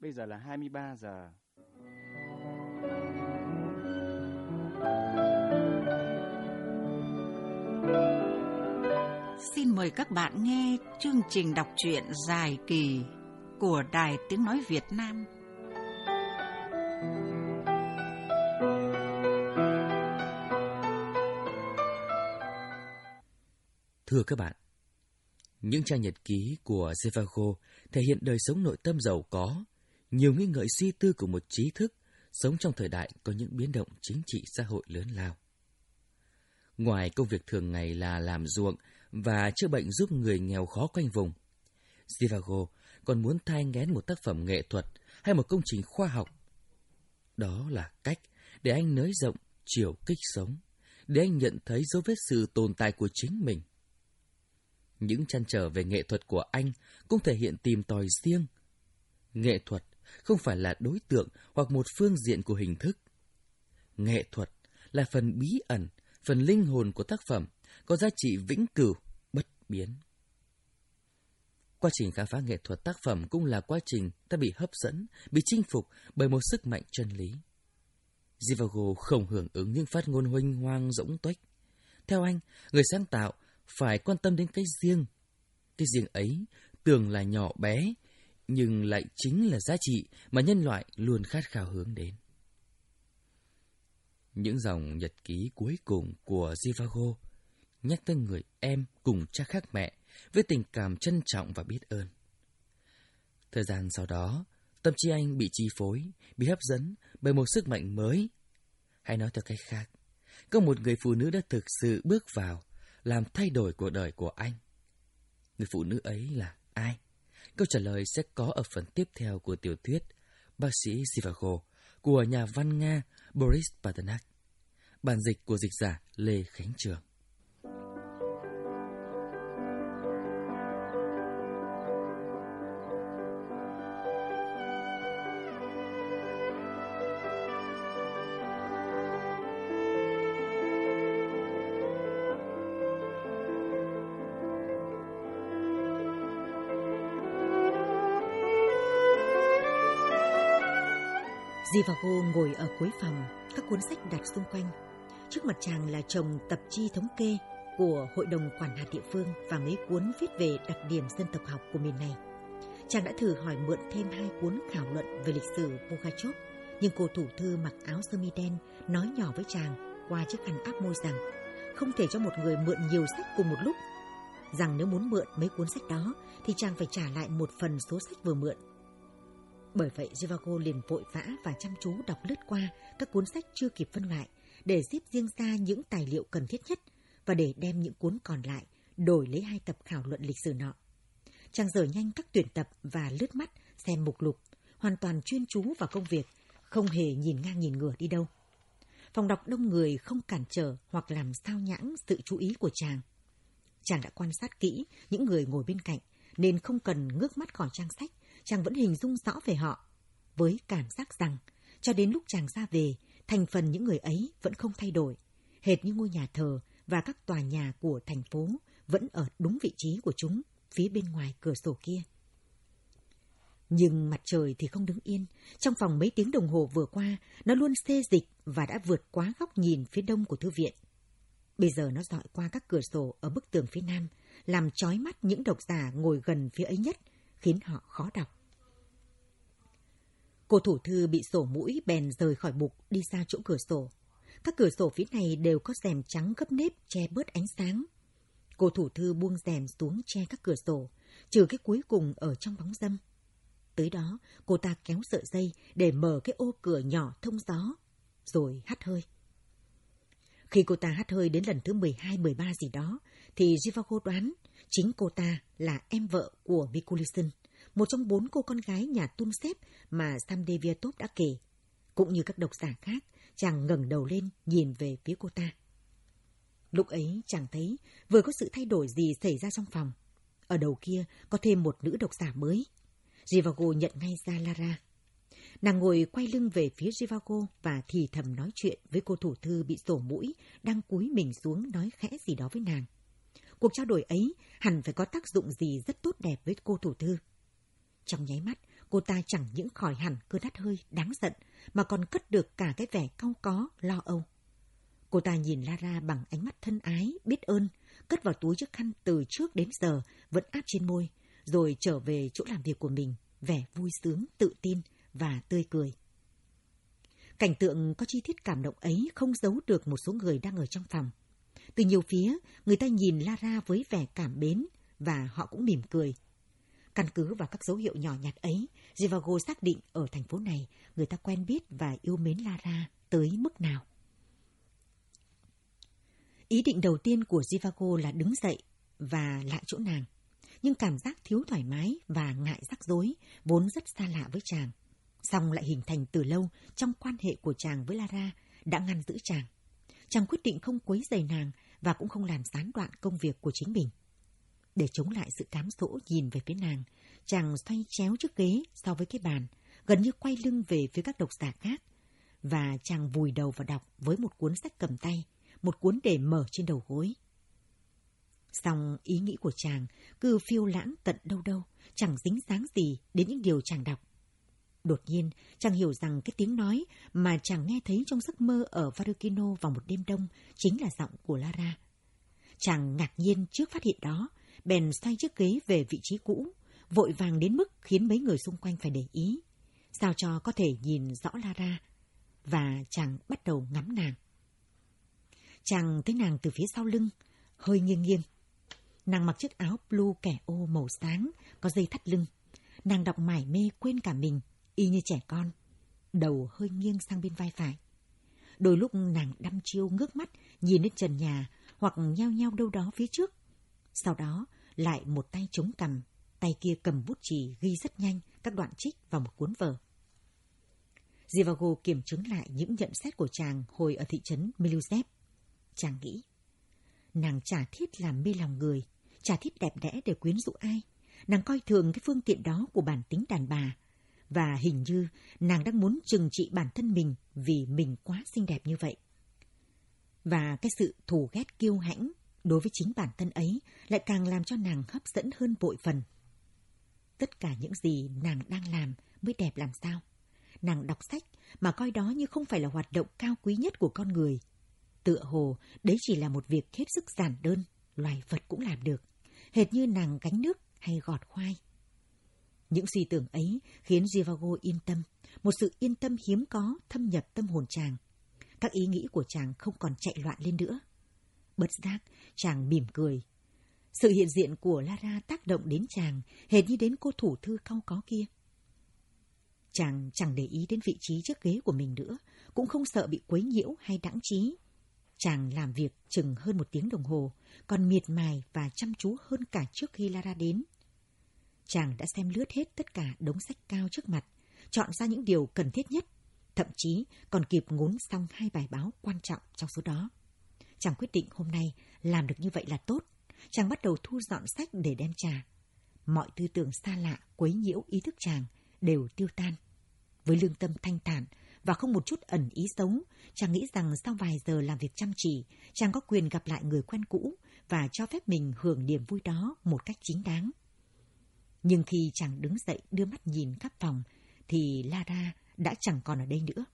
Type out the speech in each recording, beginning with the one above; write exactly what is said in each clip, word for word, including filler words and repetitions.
Bây giờ là hai mươi ba giờ. Xin mời các bạn nghe chương trình đọc truyện dài kỳ của Đài Tiếng Nói Việt Nam. Thưa các bạn, những trang nhật ký của Zhivago thể hiện đời sống nội tâm giàu có, nhiều nghi ngợi suy tư của một trí thức sống trong thời đại có những biến động chính trị xã hội lớn lao. Ngoài công việc thường ngày là làm ruộng và chữa bệnh giúp người nghèo khó quanh vùng, Zhivago còn muốn thai nghén một tác phẩm nghệ thuật hay một công trình khoa học. Đó là cách để anh nới rộng chiều kích sống, để anh nhận thấy dấu vết sự tồn tại của chính mình. Những trăn trở về nghệ thuật của anh cũng thể hiện tìm tòi riêng. Nghệ thuật không phải là đối tượng hoặc một phương diện của hình thức. Nghệ thuật là phần bí ẩn, phần linh hồn của tác phẩm, có giá trị vĩnh cửu, bất biến. Quá trình khám phá nghệ thuật tác phẩm cũng là quá trình ta bị hấp dẫn, bị chinh phục bởi một sức mạnh chân lý. Zhivago không hưởng ứng những phát ngôn huênh hoang rỗng tuếch. Theo anh, người sáng tạo phải quan tâm đến cái riêng. Cái riêng ấy tưởng là nhỏ bé, nhưng lại chính là giá trị mà nhân loại luôn khát khao hướng đến. Những dòng nhật ký cuối cùng của Zhivago nhắc tới người em cùng cha khác mẹ với tình cảm trân trọng và biết ơn. Thời gian sau đó, tâm trí anh bị chi phối, bị hấp dẫn bởi một sức mạnh mới. Hay nói theo cách khác, có một người phụ nữ đã thực sự bước vào, làm thay đổi cuộc đời của anh. Người phụ nữ ấy là ai? Câu trả lời sẽ có ở phần tiếp theo của tiểu thuyết Bác sĩ Zhivago của nhà văn Nga Boris Pasternak. Bản dịch của dịch giả Lê Khánh Trường. Zhivago ngồi ở cuối phòng, các cuốn sách đặt xung quanh. Trước mặt chàng là chồng tập chi thống kê của Hội đồng Quản hạt địa phương và mấy cuốn viết về đặc điểm dân tộc học của miền này. Chàng đã thử hỏi mượn thêm hai cuốn khảo luận về lịch sử Pugachev, nhưng cô thủ thư mặc áo sơ mi đen nói nhỏ với chàng qua chiếc khăn áp môi rằng không thể cho một người mượn nhiều sách cùng một lúc, rằng nếu muốn mượn mấy cuốn sách đó thì chàng phải trả lại một phần số sách vừa mượn. Bởi vậy Zhivago liền vội vã và chăm chú đọc lướt qua các cuốn sách chưa kịp phân loại để xếp riêng ra những tài liệu cần thiết nhất và để đem những cuốn còn lại đổi lấy hai tập khảo luận lịch sử nọ. Chàng dở nhanh các tuyển tập và lướt mắt xem mục lục, hoàn toàn chuyên chú vào công việc, không hề nhìn ngang nhìn ngửa đi đâu. Phòng đọc đông người không cản trở hoặc làm sao nhãng sự chú ý của chàng. Chàng đã quan sát kỹ những người ngồi bên cạnh nên không cần ngước mắt khỏi trang sách, chàng vẫn hình dung rõ về họ, với cảm giác rằng cho đến lúc chàng ra về, thành phần những người ấy vẫn không thay đổi, hệt như ngôi nhà thờ và các tòa nhà của thành phố vẫn ở đúng vị trí của chúng phía bên ngoài cửa sổ kia. Nhưng mặt trời thì không đứng yên. Trong vòng mấy tiếng đồng hồ vừa qua, nó luôn xê dịch và đã vượt quá góc nhìn phía đông của thư viện. Bây giờ nó dọi qua các cửa sổ ở bức tường phía nam, làm chói mắt những độc giả ngồi gần phía ấy nhất, khiến họ khó đọc. Cô thủ thư bị sổ mũi bèn rời khỏi bục đi ra chỗ cửa sổ. Các cửa sổ phía này đều có rèm trắng gấp nếp che bớt ánh sáng. Cô thủ thư buông rèm xuống che các cửa sổ, trừ cái cuối cùng ở trong bóng râm. Tới đó, cô ta kéo sợi dây để mở cái ô cửa nhỏ thông gió, rồi hắt hơi. Khi cô ta hắt hơi đến lần thứ mười hai mười ba gì đó, thì Zhivago đoán chính cô ta là em vợ của Mikulishin, một trong bốn cô con gái nhà Tunsev mà Samdeviatov đã kể. Cũng như các độc giả khác, chàng ngẩng đầu lên nhìn về phía cô ta. Lúc ấy chàng thấy vừa có sự thay đổi gì xảy ra trong phòng. Ở đầu kia có thêm một nữ độc giả mới. Zhivago nhận ngay ra Lara. Nàng ngồi quay lưng về phía Zhivago và thì thầm nói chuyện với cô thủ thư bị sổ mũi, đang cúi mình xuống nói khẽ gì đó với nàng. Cuộc trao đổi ấy hẳn phải có tác dụng gì rất tốt đẹp với cô thủ thư. Trong nháy mắt, cô cô ta chẳng những khỏi hẳn cơn hắt hơi đáng giận mà còn cất được cả cái vẻ cau có, lo âu. Cô ta nhìn Lara bằng ánh mắt thân ái, biết ơn, cất vào túi chiếc khăn từ trước đến giờ vẫn áp trên môi, rồi trở về chỗ làm việc của mình, vẻ vui sướng, tự tin và tươi cười. Cảnh tượng có chi tiết cảm động ấy không giấu được một số người đang ở trong phòng. Từ nhiều phía, người ta nhìn Lara với vẻ cảm mến và họ cũng mỉm cười. Căn cứ vào các dấu hiệu nhỏ nhặt ấy, Zhivago xác định ở thành phố này người ta quen biết và yêu mến Lara tới mức nào. Ý định đầu tiên của Zhivago là đứng dậy và lại chỗ nàng. Nhưng cảm giác thiếu thoải mái và ngại rắc rối vốn rất xa lạ với chàng. Song lại hình thành từ lâu trong quan hệ của chàng với Lara đã ngăn giữ chàng. Chàng quyết định không quấy rầy nàng và cũng không làm gián đoạn công việc của chính mình. Để chống lại sự cám dỗ nhìn về phía nàng, chàng xoay chéo chiếc ghế so với cái bàn, gần như quay lưng về phía các độc giả khác. Và chàng vùi đầu vào đọc với một cuốn sách cầm tay, một cuốn để mở trên đầu gối. Song ý nghĩ của chàng cứ phiêu lãng tận đâu đâu, chẳng dính dáng gì đến những điều chàng đọc. Đột nhiên, chàng hiểu rằng cái tiếng nói mà chàng nghe thấy trong giấc mơ ở Varukino vào một đêm đông chính là giọng của Lara. Chàng ngạc nhiên trước phát hiện đó, bèn xoay chiếc ghế về vị trí cũ, vội vàng đến mức khiến mấy người xung quanh phải để ý, sao cho có thể nhìn rõ Lara, và chàng bắt đầu ngắm nàng. Chàng thấy nàng từ phía sau lưng, hơi nghiêng nghiêng. Nàng mặc chiếc áo blue kẻ ô màu sáng, có dây thắt lưng. Nàng đọc mải mê quên cả mình, y như trẻ con. Đầu hơi nghiêng sang bên vai phải. Đôi lúc nàng đăm chiêu ngước mắt, nhìn lên trần nhà, hoặc nheo nheo đâu đó phía trước. Sau đó, lại một tay chống cằm, tay kia cầm bút chì ghi rất nhanh các đoạn trích vào một cuốn vở. Zhivago kiểm chứng lại những nhận xét của chàng hồi ở thị trấn Miluzev. Chàng nghĩ, nàng chả thiết làm mê lòng người, chả thiết đẹp đẽ để quyến rũ ai. Nàng coi thường cái phương tiện đó của bản tính đàn bà, và hình như nàng đang muốn trừng trị bản thân mình vì mình quá xinh đẹp như vậy. Và cái sự thù ghét kiêu hãnh đối với chính bản thân ấy lại càng làm cho nàng hấp dẫn hơn bội phần. Tất cả những gì nàng đang làm mới đẹp làm sao. Nàng đọc sách mà coi đó như không phải là hoạt động cao quý nhất của con người. Tựa hồ đấy chỉ là một việc hết sức giản đơn, loài vật cũng làm được, hệt như nàng gánh nước hay gọt khoai. Những suy tưởng ấy khiến Zhivago yên tâm, một sự yên tâm hiếm có thâm nhập tâm hồn chàng. Các ý nghĩ của chàng không còn chạy loạn lên nữa. Bất giác, chàng mỉm cười. Sự hiện diện của Lara tác động đến chàng, hệt như đến cô thủ thư cau có kia. Chàng chẳng để ý đến vị trí chiếc ghế của mình nữa, cũng không sợ bị quấy nhiễu hay đãng trí. Chàng làm việc chừng hơn một tiếng đồng hồ, còn miệt mài và chăm chú hơn cả trước khi Lara đến. Chàng đã xem lướt hết tất cả đống sách cao trước mặt, chọn ra những điều cần thiết nhất, thậm chí còn kịp ngốn xong hai bài báo quan trọng trong số đó. Chàng quyết định hôm nay làm được như vậy là tốt. Chàng bắt đầu thu dọn sách để đem trả. Mọi tư tưởng xa lạ quấy nhiễu ý thức chàng đều tiêu tan. Với lương tâm thanh thản và không một chút ẩn ý xấu, chàng nghĩ rằng sau vài giờ làm việc chăm chỉ, chàng có quyền gặp lại người quen cũ và cho phép mình hưởng niềm vui đó một cách chính đáng. Nhưng khi chàng đứng dậy đưa mắt nhìn khắp phòng, thì Lara đã chẳng còn ở đây nữa.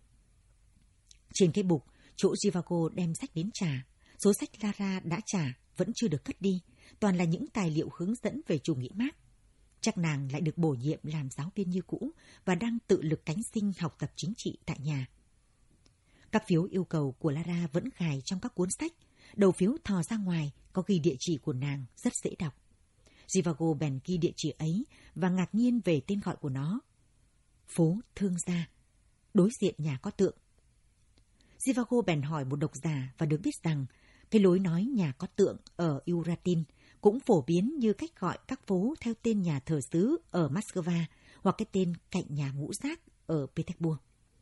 Trên cái bục, chỗ Zhivago đem sách đến trả, số sách Lara đã trả vẫn chưa được cất đi, toàn là những tài liệu hướng dẫn về chủ nghĩa Mác. Chắc nàng lại được bổ nhiệm làm giáo viên như cũ và đang tự lực cánh sinh học tập chính trị tại nhà. Các phiếu yêu cầu của Lara vẫn gài trong các cuốn sách, đầu phiếu thò ra ngoài có ghi địa chỉ của nàng rất dễ đọc. Zhivago bèn ghi địa chỉ ấy và ngạc nhiên về tên gọi của nó. Phố Thương Gia, đối diện nhà có tượng. Zhivago bèn hỏi một độc giả và được biết rằng cái lối nói nhà có tượng ở Uratin cũng phổ biến như cách gọi các phố theo tên nhà thờ xứ ở Moscow hoặc cái tên cạnh nhà ngũ giác ở Petersburg.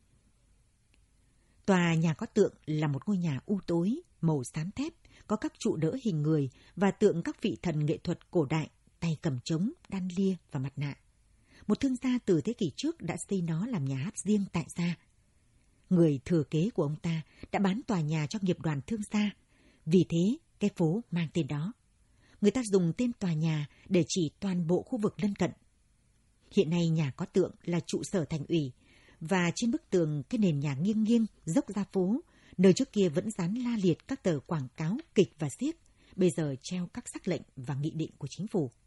Tòa nhà có tượng là một ngôi nhà u tối, màu xám thép, có các trụ đỡ hình người và tượng các vị thần nghệ thuật cổ đại, tay cầm trống, đan lia và mặt nạ. Một thương gia từ thế kỷ trước đã xây nó làm nhà hát riêng tại gia. Người thừa kế của ông ta đã bán tòa nhà cho nghiệp đoàn thương gia, vì thế cái phố mang tên đó. Người ta dùng tên tòa nhà để chỉ toàn bộ khu vực lân cận. Hiện nay nhà có tượng là trụ sở thành ủy, và trên bức tường cái nền nhà nghiêng nghiêng dốc ra phố, nơi trước kia vẫn dán la liệt các tờ quảng cáo kịch và xiếc, bây giờ treo các sắc lệnh và nghị định của chính phủ.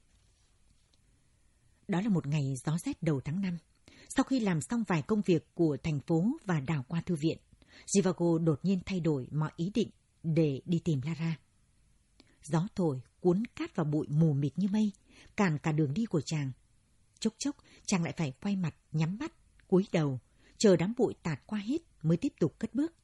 Đó là một ngày gió rét đầu tháng năm. Sau khi làm xong vài công việc của thành phố và đảo qua thư viện, Zhivago đột nhiên thay đổi mọi ý định để đi tìm Lara. Gió thổi cuốn cát vào bụi mù mịt như mây, cản cả đường đi của chàng. Chốc chốc chàng lại phải quay mặt, nhắm mắt, cúi đầu, chờ đám bụi tạt qua hết mới tiếp tục cất bước.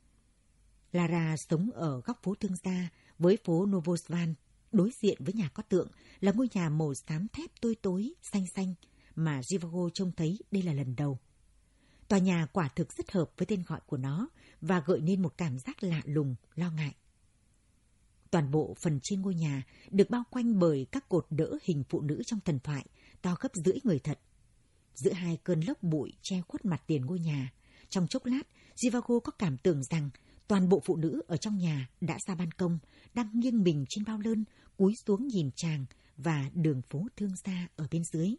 Lara sống ở góc phố Thương Gia với phố Novosvan, đối diện với nhà có tượng là ngôi nhà màu xám thép tối tối, xanh xanh mà Zhivago trông thấy đây là lần đầu. Tòa nhà quả thực rất hợp với tên gọi của nó và gợi nên một cảm giác lạ lùng, lo ngại. Toàn bộ phần trên ngôi nhà được bao quanh bởi các cột đỡ hình phụ nữ trong thần thoại, to gấp rưỡi người thật. Giữa hai cơn lốc bụi che khuất mặt tiền ngôi nhà, trong chốc lát, Zhivago có cảm tưởng rằng toàn bộ phụ nữ ở trong nhà đã ra ban công, đang nghiêng mình trên bao lơn, cúi xuống nhìn chàng và đường phố Thương Gia ở bên dưới.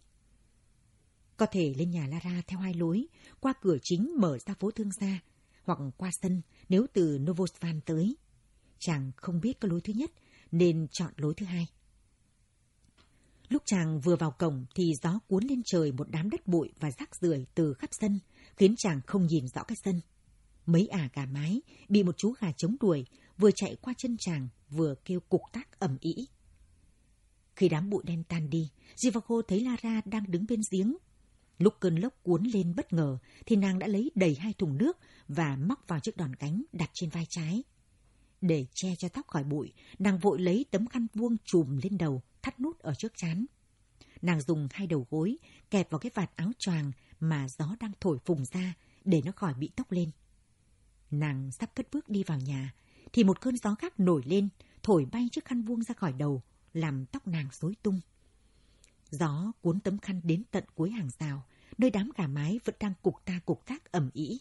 Có thể lên nhà Lara theo hai lối, qua cửa chính mở ra phố Thương Gia, hoặc qua sân nếu từ Novosvan tới. Chàng không biết có lối thứ nhất, nên chọn lối thứ hai. Lúc chàng vừa vào cổng thì gió cuốn lên trời một đám đất bụi và rác rưởi từ khắp sân, khiến chàng không nhìn rõ cái sân. Mấy ả gà mái bị một chú gà trống đuổi, vừa chạy qua chân chàng, vừa kêu cục tác ầm ĩ. Khi đám bụi đen tan đi, Zhivago thấy Lara đang đứng bên giếng. Lúc cơn lốc cuốn lên bất ngờ, thì nàng đã lấy đầy hai thùng nước và móc vào chiếc đòn gánh đặt trên vai trái. Để che cho tóc khỏi bụi, nàng vội lấy tấm khăn vuông trùm lên đầu, thắt nút ở trước trán. Nàng dùng hai đầu gối kẹp vào cái vạt áo choàng mà gió đang thổi phùng ra để nó khỏi bị tốc lên. Nàng sắp cất bước đi vào nhà, thì một cơn gió khác nổi lên, thổi bay chiếc khăn vuông ra khỏi đầu, làm tóc nàng rối tung. Gió cuốn tấm khăn đến tận cuối hàng rào, nơi đám gà mái vẫn đang cục ta cục tác ầm ĩ.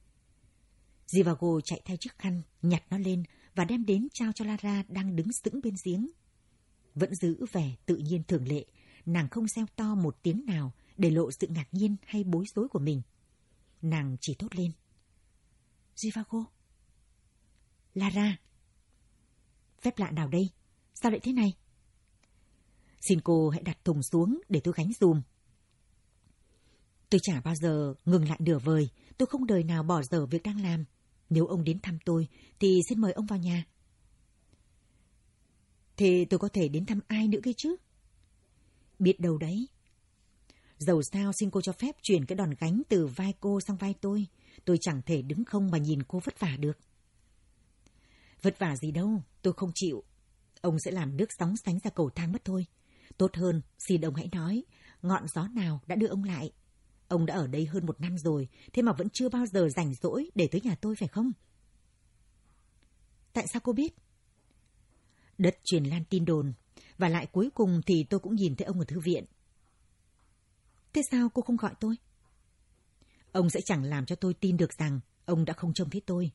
Zhivago chạy theo chiếc khăn, nhặt nó lên và đem đến trao cho Lara đang đứng sững bên giếng. Vẫn giữ vẻ tự nhiên thường lệ, nàng không reo to một tiếng nào để lộ sự ngạc nhiên hay bối rối của mình. Nàng chỉ thốt lên: Zhivago. Lara. Phép lạ nào đây? Sao lại thế này? Xin cô hãy đặt thùng xuống để tôi gánh dùm. Tôi chả bao giờ ngừng lại nửa vời, tôi không đời nào bỏ dở việc đang làm. Nếu ông đến thăm tôi, thì xin mời ông vào nhà. Thế tôi có thể đến thăm ai nữa kia chứ? Biết đâu đấy. Dầu sao xin cô cho phép chuyển cái đòn gánh từ vai cô sang vai tôi. Tôi chẳng thể đứng không mà nhìn cô vất vả được. Vất vả gì đâu, tôi không chịu. Ông sẽ làm nước sóng sánh ra cầu thang mất thôi. Tốt hơn, xin ông hãy nói, ngọn gió nào đã đưa ông lại? Ông đã ở đây hơn một năm rồi, thế mà vẫn chưa bao giờ rảnh rỗi để tới nhà tôi phải không? Tại sao cô biết? Đất truyền lan tin đồn, và lại cuối cùng thì tôi cũng nhìn thấy ông ở thư viện. Thế sao cô không gọi tôi? Ông sẽ chẳng làm cho tôi tin được rằng ông đã không trông thấy tôi.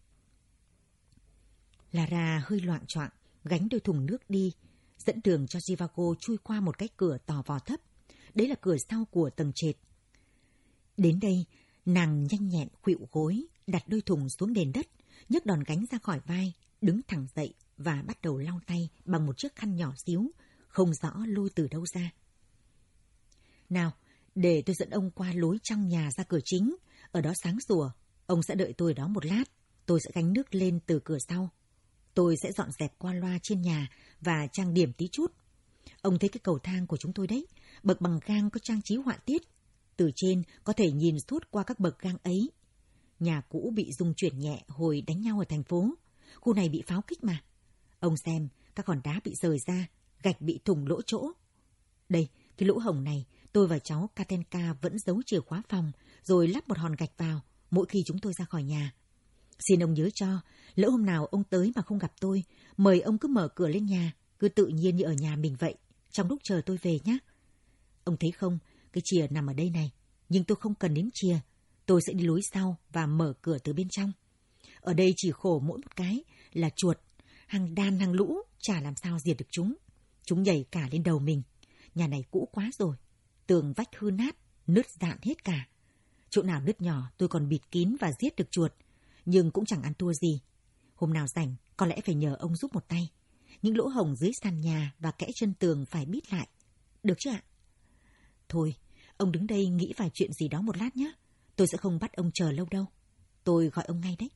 Lara hơi loạng choạng, gánh đôi thùng nước đi, dẫn đường cho Zhivago chui qua một cái cửa tò vò thấp. Đấy là cửa sau của tầng trệt. Đến đây, nàng nhanh nhẹn khuỵu gối, đặt đôi thùng xuống nền đất, nhấc đòn gánh ra khỏi vai, đứng thẳng dậy và bắt đầu lau tay bằng một chiếc khăn nhỏ xíu, không rõ lôi từ đâu ra. Nào, để tôi dẫn ông qua lối trong nhà ra cửa chính, ở đó sáng sủa, ông sẽ đợi tôi ở đó một lát, tôi sẽ gánh nước lên từ cửa sau. Tôi sẽ dọn dẹp qua loa trên nhà và trang điểm tí chút. Ông thấy cái cầu thang của chúng tôi đấy, bậc bằng gang có trang trí họa tiết. Từ trên có thể nhìn suốt qua các bậc gang ấy. Nhà cũ bị rung chuyển nhẹ hồi đánh nhau ở thành phố. Khu này bị pháo kích mà. Ông xem, các hòn đá bị rời ra, gạch bị thủng lỗ chỗ. Đây, cái lỗ hổng này, tôi và cháu Katenka vẫn giấu chìa khóa phòng, rồi lắp một hòn gạch vào mỗi khi chúng tôi ra khỏi nhà. Xin ông nhớ cho, lỡ hôm nào ông tới mà không gặp tôi, mời ông cứ mở cửa lên nhà, cứ tự nhiên như ở nhà mình vậy, trong lúc chờ tôi về nhé. Ông thấy không, cái chìa nằm ở đây này, nhưng tôi không cần đến chìa, tôi sẽ đi lối sau và mở cửa từ bên trong. Ở đây chỉ khổ mỗi một cái là chuột, hàng đàn hàng lũ, chả làm sao diệt được chúng. Chúng nhảy cả lên đầu mình, nhà này cũ quá rồi. Tường vách hư nát, nứt rạn hết cả. Chỗ nào nứt nhỏ tôi còn bịt kín và giết được chuột, nhưng cũng chẳng ăn thua gì. Hôm nào rảnh, có lẽ phải nhờ ông giúp một tay. Những lỗ hổng dưới sàn nhà và kẽ chân tường phải bít lại. Được chứ ạ? Thôi, ông đứng đây nghĩ vài chuyện gì đó một lát nhé. Tôi sẽ không bắt ông chờ lâu đâu. Tôi gọi ông ngay đấy.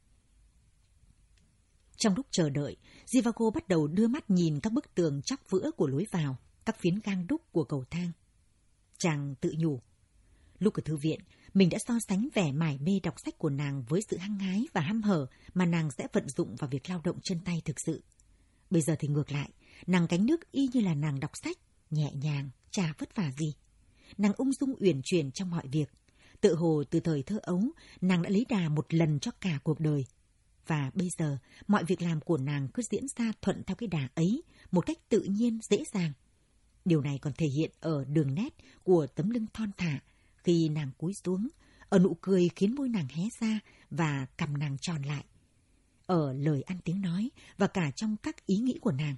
Trong lúc chờ đợi, Zhivago bắt đầu đưa mắt nhìn các bức tường chóc vữa của lối vào, các phiến gang đúc của cầu thang. Chàng tự nhủ. Lúc ở thư viện, mình đã so sánh vẻ mải mê đọc sách của nàng với sự hăng hái và hăm hở mà nàng sẽ vận dụng vào việc lao động chân tay thực sự. Bây giờ thì ngược lại, nàng gánh nước y như là nàng đọc sách, nhẹ nhàng, chả vất vả gì. Nàng ung dung uyển chuyển trong mọi việc. Tự hồ từ thời thơ ấu, nàng đã lấy đà một lần cho cả cuộc đời. Và bây giờ, mọi việc làm của nàng cứ diễn ra thuận theo cái đà ấy, một cách tự nhiên, dễ dàng. Điều này còn thể hiện ở đường nét của tấm lưng thon thả, khi nàng cúi xuống, ở nụ cười khiến môi nàng hé ra và cằm nàng tròn lại, ở lời ăn tiếng nói và cả trong các ý nghĩ của nàng.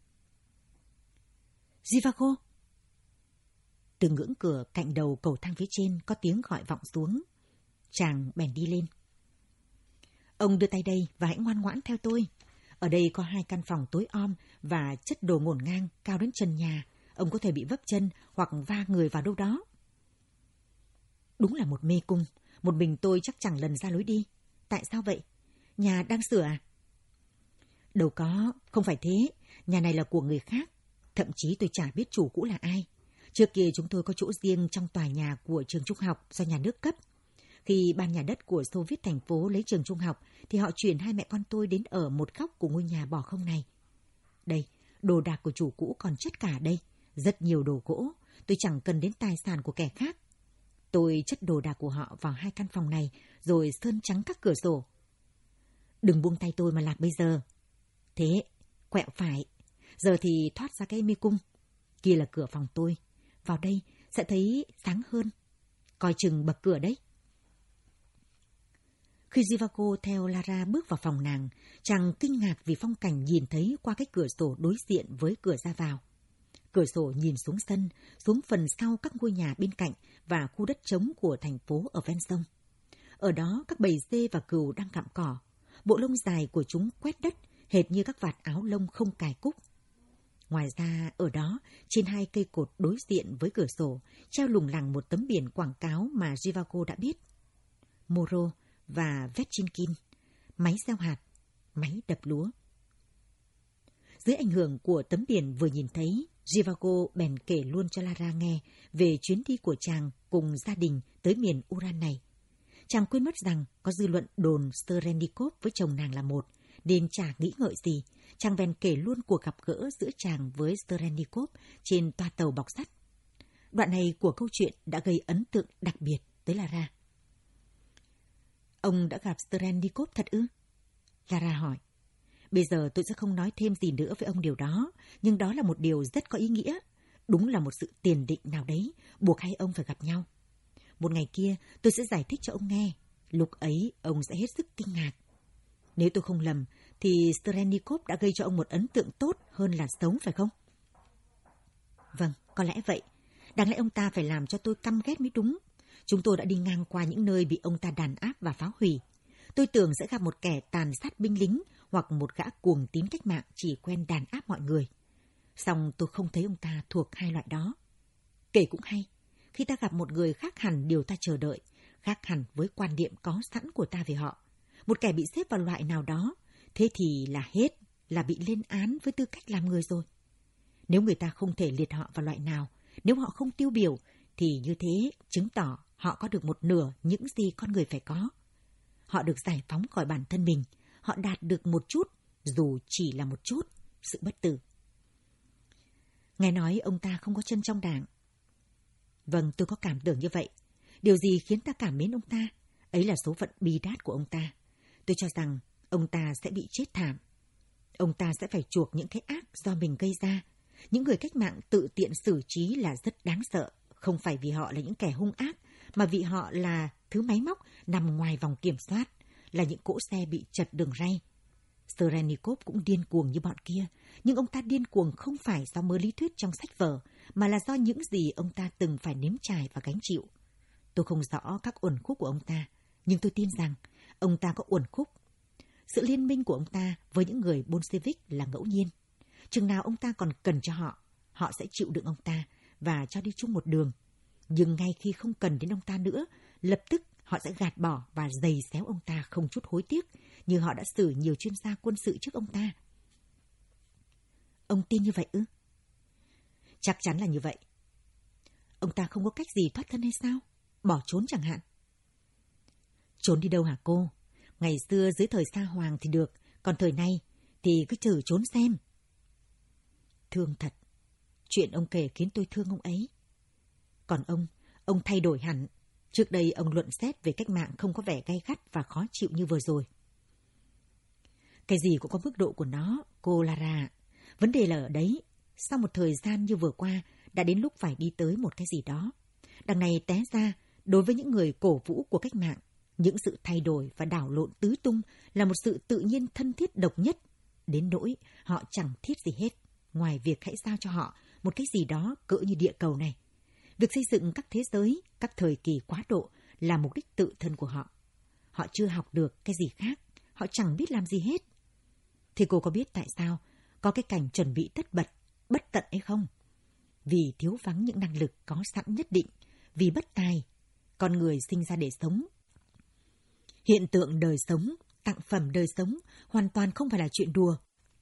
Zhivago! Từ ngưỡng cửa cạnh đầu cầu thang phía trên có tiếng gọi vọng xuống. Chàng bèn đi lên. Ông đưa tay đây và hãy ngoan ngoãn theo tôi. Ở đây có hai căn phòng tối om và chất đồ ngổn ngang cao đến chân nhà. Ông có thể bị vấp chân hoặc va người vào đâu đó. Đúng là một mê cung. Một mình tôi chắc chẳng lần ra lối đi. Tại sao vậy? Nhà đang sửa à? Đâu có, không phải thế. Nhà này là của người khác. Thậm chí tôi chả biết chủ cũ là ai. Trước kia chúng tôi có chỗ riêng trong tòa nhà của trường trung học do nhà nước cấp. Khi ban nhà đất của Xô Viết thành phố lấy trường trung học, thì họ chuyển hai mẹ con tôi đến ở một góc của ngôi nhà bỏ không này. Đây, đồ đạc của chủ cũ còn chất cả đây. Rất nhiều đồ gỗ, tôi chẳng cần đến tài sản của kẻ khác. Tôi chất đồ đạc của họ vào hai căn phòng này, rồi sơn trắng các cửa sổ. Đừng buông tay tôi mà Lạc bây giờ. Thế, quẹo phải. Giờ thì thoát ra cái mê cung. Kia là cửa phòng tôi. Vào đây sẽ thấy sáng hơn. Coi chừng bậc cửa đấy. Khi Zhivago theo Lara bước vào phòng nàng, chàng kinh ngạc vì phong cảnh nhìn thấy qua cái cửa sổ đối diện với cửa ra vào. Cửa sổ nhìn xuống sân, xuống phần sau các ngôi nhà bên cạnh và khu đất trống của thành phố ở ven sông. Ở đó các bầy dê và cừu đang gặm cỏ. Bộ lông dài của chúng quét đất, hệt như các vạt áo lông không cài cúc. Ngoài ra, ở đó, trên hai cây cột đối diện với cửa sổ, treo lủng lẳng một tấm biển quảng cáo mà Zhivago đã biết. Moro và Vetchinkin, máy gieo hạt, máy đập lúa. Dưới ảnh hưởng của tấm biển vừa nhìn thấy, Zhivago bèn kể luôn cho Lara nghe về chuyến đi của chàng cùng gia đình tới miền Uran này. Chàng quên mất rằng có dư luận đồn Sterenikov với chồng nàng là một, nên chả nghĩ ngợi gì. Chàng bèn kể luôn cuộc gặp gỡ giữa chàng với Sterenikov trên toa tàu bọc sắt. Đoạn này của câu chuyện đã gây ấn tượng đặc biệt tới Lara. Ông đã gặp Sterenikov thật ư? Lara hỏi. Bây giờ tôi sẽ không nói thêm gì nữa với ông điều đó, nhưng đó là một điều rất có ý nghĩa. Đúng là một sự tiền định nào đấy, buộc hai ông phải gặp nhau. Một ngày kia, tôi sẽ giải thích cho ông nghe. Lúc ấy, ông sẽ hết sức kinh ngạc. Nếu tôi không lầm, thì Sterenikov đã gây cho ông một ấn tượng tốt hơn là xấu, phải không? Vâng, có lẽ vậy. Đáng lẽ ông ta phải làm cho tôi căm ghét mới đúng. Chúng tôi đã đi ngang qua những nơi bị ông ta đàn áp và phá hủy. Tôi tưởng sẽ gặp một kẻ tàn sát binh lính hoặc một gã cuồng tín cách mạng chỉ quen đàn áp mọi người. Song tôi không thấy ông ta thuộc hai loại đó. Kể cũng hay, khi ta gặp một người khác hẳn điều ta chờ đợi, khác hẳn với quan niệm có sẵn của ta về họ, một kẻ bị xếp vào loại nào đó, thế thì là hết, là bị lên án với tư cách làm người rồi. Nếu người ta không thể liệt họ vào loại nào, nếu họ không tiêu biểu, thì như thế chứng tỏ họ có được một nửa những gì con người phải có. Họ được giải phóng khỏi bản thân mình, họ đạt được một chút, dù chỉ là một chút, sự bất tử. Nghe nói ông ta không có chân trong đảng. Vâng, tôi có cảm tưởng như vậy. Điều gì khiến ta cảm mến ông ta? Ấy là số phận bi đát của ông ta. Tôi cho rằng ông ta sẽ bị chết thảm. Ông ta sẽ phải chuộc những cái ác do mình gây ra. Những người cách mạng tự tiện xử trí là rất đáng sợ, không phải vì họ là những kẻ hung ác, mà vì họ là thứ máy móc nằm ngoài vòng kiểm soát, là những cỗ xe bị chật đường ray. Sterenikov cũng điên cuồng như bọn kia, nhưng ông ta điên cuồng không phải do mớ lý thuyết trong sách vở, mà là do những gì ông ta từng phải nếm trải và gánh chịu. Tôi không rõ các uẩn khúc của ông ta, nhưng tôi tin rằng ông ta có uẩn khúc. Sự liên minh của ông ta với những người Bolshevik là ngẫu nhiên. Chừng nào ông ta còn cần cho họ, họ sẽ chịu đựng ông ta và cho đi chung một đường. Nhưng ngay khi không cần đến ông ta nữa, lập tức họ sẽ gạt bỏ và giày xéo ông ta không chút hối tiếc, như họ đã xử nhiều chuyên gia quân sự trước ông ta. Ông tin như vậy ư? Chắc chắn là như vậy. Ông ta không có cách gì thoát thân hay sao? Bỏ trốn chẳng hạn. Trốn đi đâu hả cô? Ngày xưa dưới thời Sa Hoàng thì được, còn thời nay thì cứ thử trốn xem. Thương thật. Chuyện ông kể khiến tôi thương ông ấy. Còn ông, ông thay đổi hẳn. Trước đây ông luận xét về cách mạng không có vẻ gay gắt và khó chịu như vừa rồi. Cái gì cũng có mức độ của nó, cô Lara. Vấn đề là ở đấy, sau một thời gian như vừa qua, đã đến lúc phải đi tới một cái gì đó. Đằng này té ra, đối với những người cổ vũ của cách mạng, những sự thay đổi và đảo lộn tứ tung là một sự tự nhiên thân thiết độc nhất, đến nỗi họ chẳng thiết gì hết, ngoài việc hãy giao cho họ một cái gì đó cỡ như địa cầu này. Việc xây dựng các thế giới, các thời kỳ quá độ là mục đích tự thân của họ. Họ chưa học được cái gì khác, họ chẳng biết làm gì hết. Thì cô có biết tại sao có cái cảnh chuẩn bị tất bật, bất tận hay không? Vì thiếu vắng những năng lực có sẵn nhất định, vì bất tài, con người sinh ra để sống. Hiện tượng đời sống, tặng phẩm đời sống hoàn toàn không phải là chuyện đùa.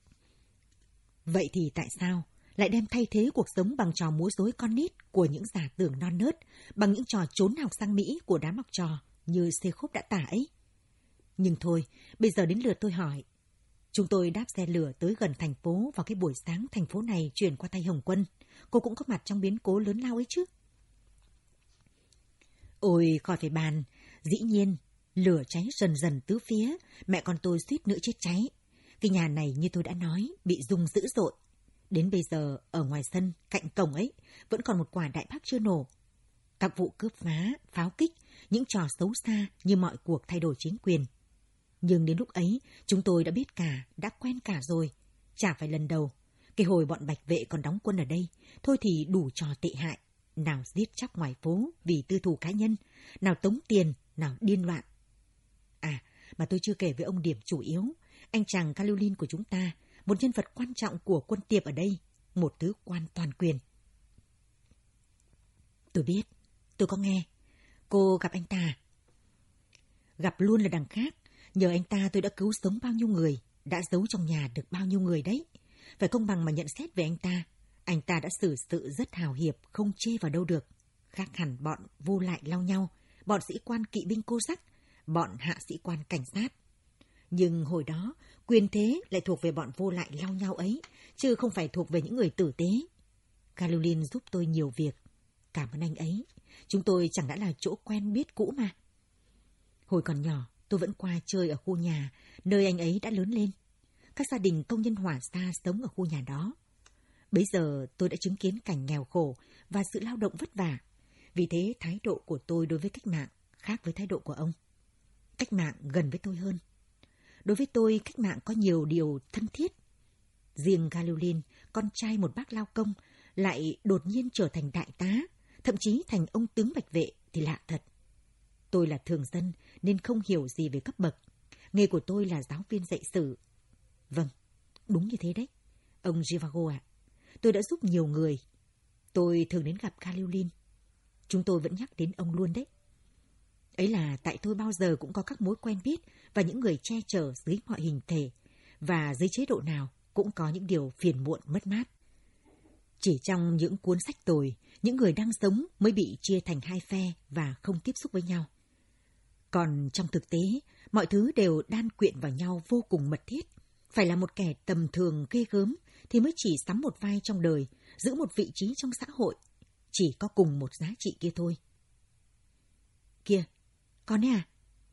Vậy thì tại sao lại đem thay thế cuộc sống bằng trò múa rối con nít của những giả tưởng non nớt, bằng những trò trốn học sang Mỹ của đám học trò như Chekhov đã tả ấy? Nhưng thôi, bây giờ đến lượt tôi hỏi. Chúng tôi đáp xe lửa tới gần thành phố vào cái buổi sáng thành phố này chuyển qua tay Hồng Quân. Cô cũng có mặt trong biến cố lớn lao ấy chứ? Ôi, khỏi phải bàn. Dĩ nhiên, lửa cháy dần dần tứ phía, mẹ con tôi suýt nữa chết cháy. Cái nhà này như tôi đã nói, bị rung dữ dội. Đến bây giờ, ở ngoài sân, cạnh cổng ấy, vẫn còn một quả đại bác chưa nổ. Các vụ cướp phá, pháo kích, những trò xấu xa như mọi cuộc thay đổi chính quyền. Nhưng đến lúc ấy, chúng tôi đã biết cả, đã quen cả rồi. Chả phải lần đầu. Cái hồi bọn Bạch Vệ còn đóng quân ở đây, thôi thì đủ trò tệ hại. Nào giết chóc ngoài phố vì tư thù cá nhân, nào tống tiền, nào điên loạn. À, mà tôi chưa kể với ông điểm chủ yếu. Anh chàng Kalulin của chúng ta, một nhân vật quan trọng của quân Tiệp ở đây, một tứ quan toàn quyền. Tôi biết, tôi có nghe. Cô gặp anh ta. Gặp luôn là đằng khác. Nhờ anh ta tôi đã cứu sống bao nhiêu người, đã giấu trong nhà được bao nhiêu người đấy. Phải công bằng mà nhận xét về anh ta. Anh ta đã xử sự rất hào hiệp, không chê vào đâu được. Khác hẳn bọn vô lại lao nhau, bọn sĩ quan kỵ binh cô sắc, bọn hạ sĩ quan cảnh sát. Nhưng hồi đó, quyền thế lại thuộc về bọn vô lại lao nhau ấy, chứ không phải thuộc về những người tử tế. Kalulin giúp tôi nhiều việc. Cảm ơn anh ấy. Chúng tôi chẳng đã là chỗ quen biết cũ mà. Hồi còn nhỏ, tôi vẫn qua chơi ở khu nhà, nơi anh ấy đã lớn lên. Các gia đình công nhân hỏa xa sống ở khu nhà đó. Bấy giờ tôi đã chứng kiến cảnh nghèo khổ và sự lao động vất vả. Vì thế thái độ của tôi đối với cách mạng khác với thái độ của ông. Cách mạng gần với tôi hơn. Đối với tôi, cách mạng có nhiều điều thân thiết. Riêng Kalulin, con trai một bác lao công, lại đột nhiên trở thành đại tá, thậm chí thành ông tướng Bạch Vệ thì lạ thật. Tôi là thường dân nên không hiểu gì về cấp bậc. Nghề của tôi là giáo viên dạy sử. Vâng, đúng như thế đấy. Ông Zhivago ạ, tôi đã giúp nhiều người. Tôi thường đến gặp Kalulin. Chúng tôi vẫn nhắc đến ông luôn đấy. Ấy là tại tôi bao giờ cũng có các mối quen biết và những người che chở dưới mọi hình thể. Và dưới chế độ nào cũng có những điều phiền muộn mất mát. Chỉ trong những cuốn sách tồi, những người đang sống mới bị chia thành hai phe và không tiếp xúc với nhau. Còn trong thực tế, mọi thứ đều đan quyện vào nhau vô cùng mật thiết. Phải là một kẻ tầm thường ghê gớm thì mới chỉ sắm một vai trong đời, giữ một vị trí trong xã hội. Chỉ có cùng một giá trị kia thôi. Kìa, con ấy à?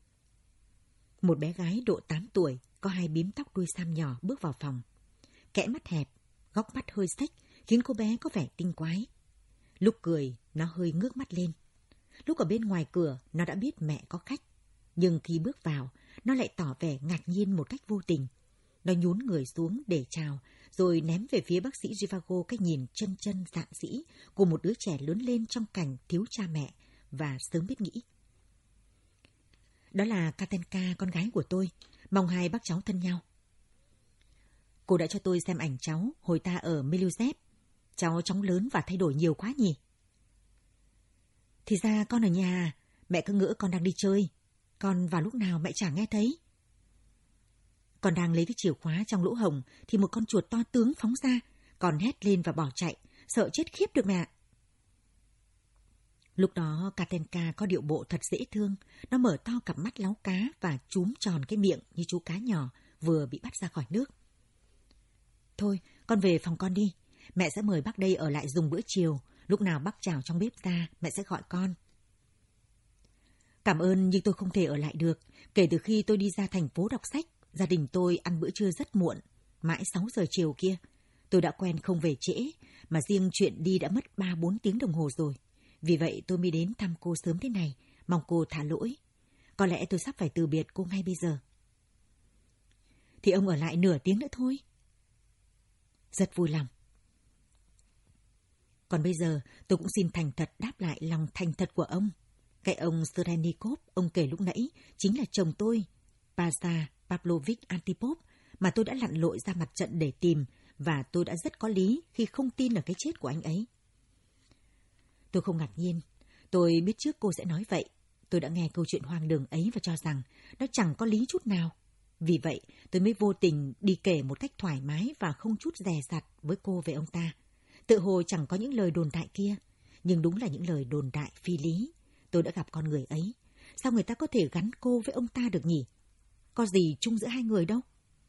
Một bé gái độ tám tuổi, có hai bím tóc đuôi sam nhỏ bước vào phòng. Kẽ mắt hẹp, góc mắt hơi xếch, khiến cô bé có vẻ tinh quái. Lúc cười, nó hơi ngước mắt lên. Lúc ở bên ngoài cửa, nó đã biết mẹ có khách. Nhưng khi bước vào, nó lại tỏ vẻ ngạc nhiên một cách vô tình. Nó nhún người xuống để chào, rồi ném về phía bác sĩ Zhivago cái nhìn chân chân dạn dĩ của một đứa trẻ lớn lên trong cảnh thiếu cha mẹ và sớm biết nghĩ. Đó là Katenka, con gái của tôi, mong hai bác cháu thân nhau. Cô đã cho tôi xem ảnh cháu hồi ta ở Miluzev. Cháu chóng lớn và thay đổi nhiều quá nhỉ? Thì ra con ở nhà, mẹ cứ ngỡ con đang đi chơi. Con vào lúc nào mẹ chẳng nghe thấy. Con đang lấy cái chìa khóa trong lỗ hổng thì một con chuột to tướng phóng ra. Con hét lên và bỏ chạy, sợ chết khiếp được mẹ. Lúc đó Katenka có điệu bộ thật dễ thương. Nó mở to cặp mắt láu cá và chúm tròn cái miệng như chú cá nhỏ vừa bị bắt ra khỏi nước. Thôi, con về phòng con đi. Mẹ sẽ mời bác đây ở lại dùng bữa chiều. Lúc nào bác chào trong bếp ra, mẹ sẽ gọi con. Cảm ơn, nhưng tôi không thể ở lại được. Kể từ khi tôi đi ra thành phố đọc sách, gia đình tôi ăn bữa trưa rất muộn, mãi sáu giờ chiều kia. Tôi đã quen không về trễ, mà riêng chuyện đi đã mất ba bốn tiếng đồng hồ rồi. Vì vậy tôi mới đến thăm cô sớm thế này, mong cô thả lỗi. Có lẽ tôi sắp phải từ biệt cô ngay bây giờ. Thì ông ở lại nửa tiếng nữa thôi. Rất vui lòng. Còn bây giờ tôi cũng xin thành thật đáp lại lòng thành thật của ông. Cái ông Serenikov, ông kể lúc nãy, chính là chồng tôi, Pasha Pavlovich Antipov, mà tôi đã lặn lội ra mặt trận để tìm, và tôi đã rất có lý khi không tin ở cái chết của anh ấy. Tôi không ngạc nhiên, tôi biết trước cô sẽ nói vậy. Tôi đã nghe câu chuyện hoang đường ấy và cho rằng nó chẳng có lý chút nào. Vì vậy, tôi mới vô tình đi kể một cách thoải mái và không chút dè dặt với cô về ông ta. Tự hồ chẳng có những lời đồn đại kia, nhưng đúng là những lời đồn đại phi lý. Tôi đã gặp con người ấy. Sao người ta có thể gắn cô với ông ta được nhỉ? Có gì chung giữa hai người đâu.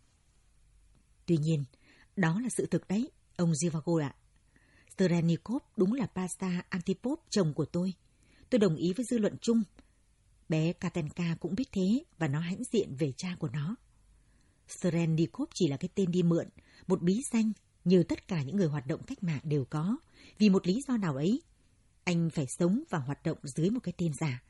Tuy nhiên, đó là sự thực đấy, ông Zhivago ạ. Serenikov đúng là Pasha Antipov, chồng của tôi. Tôi đồng ý với dư luận chung. Bé Katenka cũng biết thế và nó hãnh diện về cha của nó. Serenikov chỉ là cái tên đi mượn, một bí danh như tất cả những người hoạt động cách mạng đều có. Vì một lý do nào ấy, anh phải sống và hoạt động dưới một cái tên giả.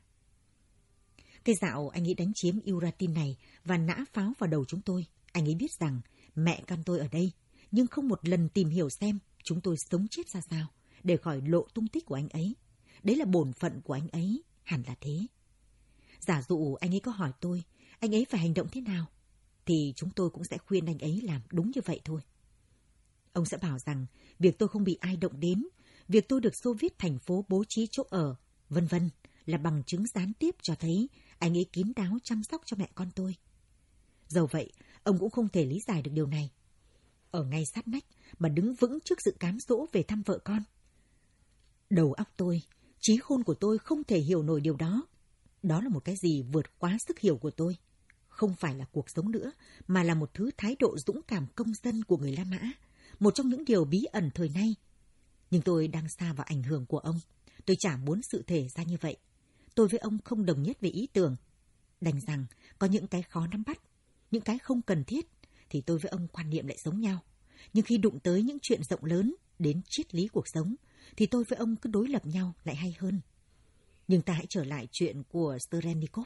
Cái dạo anh ấy đánh chiếm Uratin này và nã pháo vào đầu chúng tôi. Anh ấy biết rằng mẹ con tôi ở đây, nhưng không một lần tìm hiểu xem chúng tôi sống chết ra sao để khỏi lộ tung tích của anh ấy. Đấy là bổn phận của anh ấy, hẳn là thế. Giả dụ anh ấy có hỏi tôi, anh ấy phải hành động thế nào, thì chúng tôi cũng sẽ khuyên anh ấy làm đúng như vậy thôi. Ông sẽ bảo rằng việc tôi không bị ai động đến, việc tôi được Xô Viết thành phố bố trí chỗ ở, vân vân là bằng chứng gián tiếp cho thấy anh ấy kín đáo chăm sóc cho mẹ con tôi. Dầu vậy, ông cũng không thể lý giải được điều này. Ở ngay sát nách mà đứng vững trước sự cám dỗ về thăm vợ con. Đầu óc tôi, trí khôn của tôi không thể hiểu nổi điều đó. Đó là một cái gì vượt quá sức hiểu của tôi. Không phải là cuộc sống nữa, mà là một thứ thái độ dũng cảm công dân của người La Mã. Một trong những điều bí ẩn thời nay. Nhưng tôi đang xa vào ảnh hưởng của ông. Tôi chả muốn sự thể ra như vậy. Tôi với ông không đồng nhất về ý tưởng. Đành rằng có những cái khó nắm bắt, những cái không cần thiết, thì tôi với ông quan niệm lại giống nhau. Nhưng khi đụng tới những chuyện rộng lớn, đến triết lý cuộc sống, thì tôi với ông cứ đối lập nhau lại hay hơn. Nhưng ta hãy trở lại chuyện của Serenikov.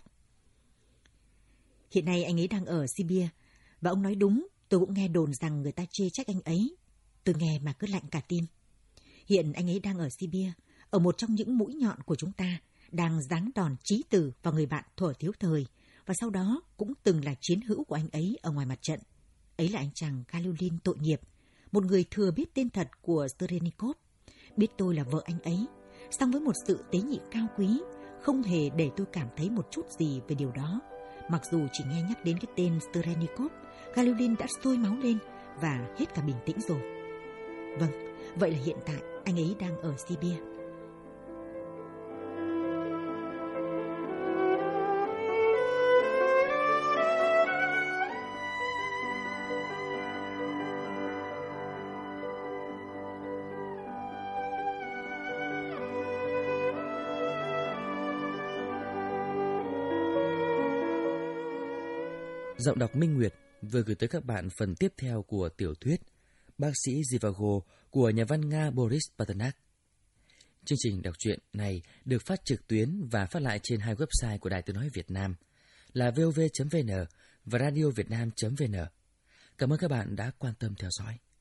Hiện nay anh ấy đang ở Sibia, và ông nói đúng, tôi cũng nghe đồn rằng người ta chê trách anh ấy. Tôi nghe mà cứ lạnh cả tim. Hiện anh ấy đang ở Sibia, ở một trong những mũi nhọn của chúng ta, đang giáng đòn chí tử vào người bạn thuở thiếu thời, và sau đó cũng từng là chiến hữu của anh ấy ở ngoài mặt trận. Ấy là anh chàng Galulin tội nghiệp, một người thừa biết tên thật của Serenikov, biết tôi là vợ anh ấy, song với một sự tế nhị cao quý, không hề để tôi cảm thấy một chút gì về điều đó. Mặc dù chỉ nghe nhắc đến cái tên Serenikov, Galulin đã sôi máu lên và hết cả bình tĩnh rồi. Vâng, vậy là hiện tại anh ấy đang ở Sibia. Giọng đọc Minh Nguyệt vừa gửi tới các bạn phần tiếp theo của tiểu thuyết Bác sĩ Zhivago của nhà văn Nga Boris Pasternak. Chương trình đọc truyện này được phát trực tuyến và phát lại trên hai website của Đài Tiếng nói Việt Nam là vov chấm vn và radiovietnam chấm vn. Cảm ơn các bạn đã quan tâm theo dõi.